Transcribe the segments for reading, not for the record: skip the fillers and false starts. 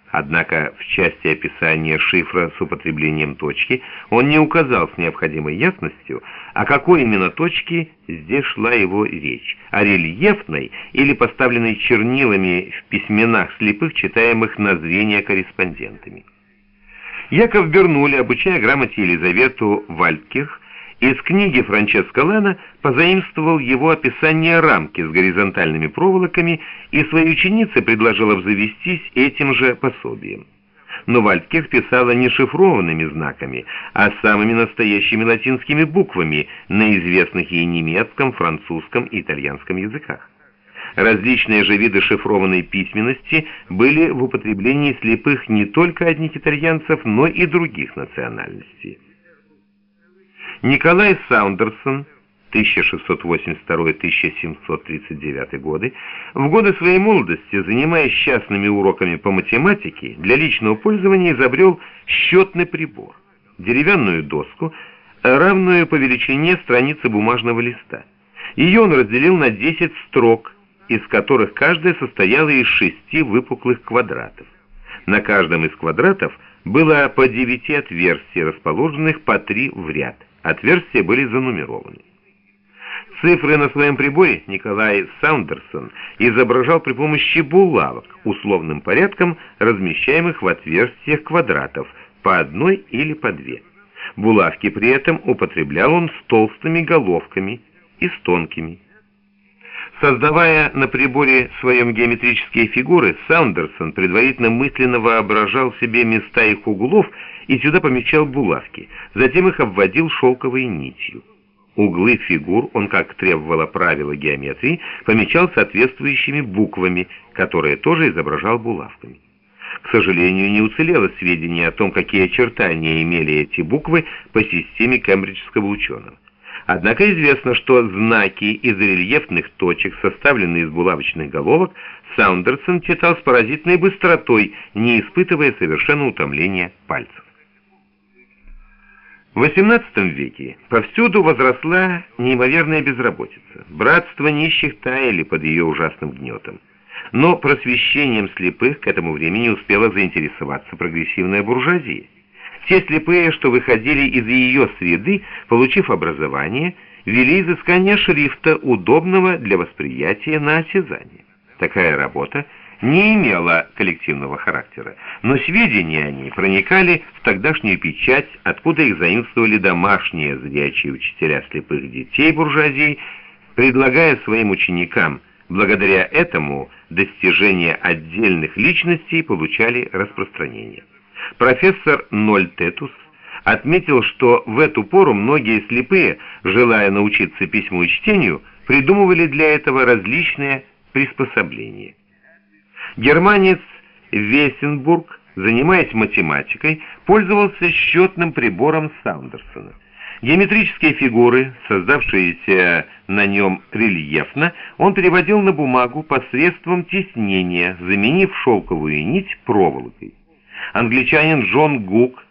Однако в части описания шифра с употреблением точки он не указал с необходимой ясностью, о какой именно точке здесь шла его речь, о рельефной или поставленной чернилами в письменах слепых, читаемых на зрение корреспондентами. Яков Бернулли, обучая грамоте Елизавету Вальдкирх, из книги Франческо Лана позаимствовал его описание рамки с горизонтальными проволоками и своей ученице предложил обзавестись этим же пособием. Но Вальдкирх писала не шифрованными знаками, а самыми настоящими латинскими буквами на известных ей немецком, французском и итальянском языках. Различные же виды шифрованной письменности были в употреблении слепых не только одних итальянцев, но и других национальностей. Николай Саундерсон, 1682-1739 годы, в годы своей молодости, занимаясь частными уроками по математике, для личного пользования изобрел счетный прибор, деревянную доску, равную по величине страницы бумажного листа. Ее он разделил на 10 строк, из которых каждая состояла из 6 выпуклых квадратов. На каждом из квадратов было по 9 отверстий, расположенных по 3 в ряд. Отверстия были занумерованы. Цифры на своем приборе Николай Саундерсон изображал при помощи булавок, условным порядком размещаемых в отверстиях квадратов, по одной или по 2. Булавки при этом употреблял он с толстыми головками и с тонкими. Создавая на приборе своем геометрические фигуры, Саундерсон предварительно мысленно воображал себе места их углов и сюда помещал булавки, затем их обводил шелковой нитью. Углы фигур он, как требовало правило геометрии, помечал соответствующими буквами, которые тоже изображал булавками. К сожалению, не уцелело сведения о том, какие очертания имели эти буквы по системе кембриджского ученого. Однако известно, что знаки из рельефных точек, составленные из булавочных головок, Саундерсон читал с поразительной быстротой, не испытывая совершенно утомления пальцев. В XVIII веке повсюду возросла неимоверная безработица. Братства нищих таяли под ее ужасным гнетом. Но просвещением слепых к этому времени успела заинтересоваться прогрессивная буржуазия. Те слепые, что выходили из ее среды, получив образование, вели изыскание шрифта, удобного для восприятия на осязание. Такая работа не имела коллективного характера, но сведения о ней проникали в тогдашнюю печать, откуда их заимствовали домашние зрячие учителя слепых детей буржуазии, предлагая своим ученикам. Благодаря этому достижения отдельных личностей получали распространение. Профессор Нольтетус отметил, что в эту пору многие слепые, желая научиться письму и чтению, придумывали для этого различные приспособления. Германец Вессенбург, занимаясь математикой, пользовался счетным прибором Саундерсона. Геометрические фигуры, создавшиеся на нем рельефно, он переводил на бумагу посредством тиснения, заменив шелковую нить проволокой. Англичанин Джон Гук,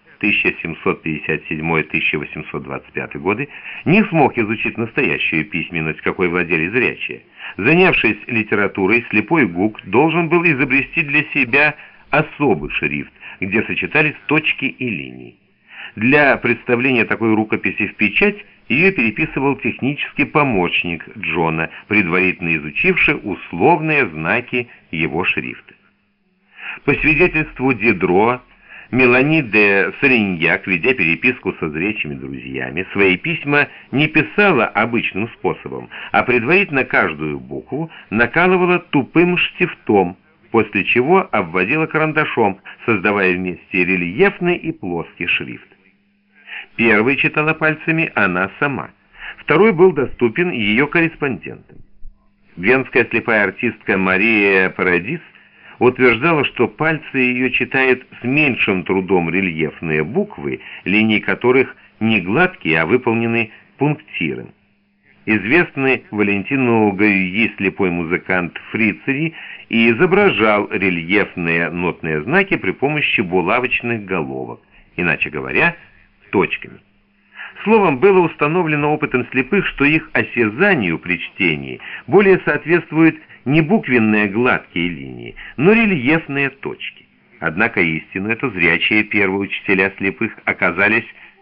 1757-1825 годы, не смог изучить настоящую письменность, какой владели зрячие. Занявшись литературой, слепой Гук должен был изобрести для себя особый шрифт, где сочетались точки и линии. Для представления такой рукописи в печать ее переписывал технический помощник Джона, предварительно изучивший условные знаки его шрифта. По свидетельству Дидро, Мелани де Сариньяк, ведя переписку со зрячими друзьями, свои письма не писала обычным способом, а предварительно каждую букву накалывала тупым штифтом, после чего обводила карандашом, создавая вместе рельефный и плоский шрифт. Первый читала пальцами она сама, второй был доступен ее корреспондентам. Венская слепая артистка Мария Парадис утверждала, что пальцы ее читают с меньшим трудом рельефные буквы, линии которых не гладкие, а выполнены пунктиром. Известный Валентину Гаюи слепой музыкант Фрицери и изображал рельефные нотные знаки при помощи булавочных головок, иначе говоря, точками. Словом, было установлено опытом слепых, что их осязанию при чтении более соответствуют не буквенные гладкие линии, но рельефные точки. Однако истину эту зрячие первые учителя слепых оказались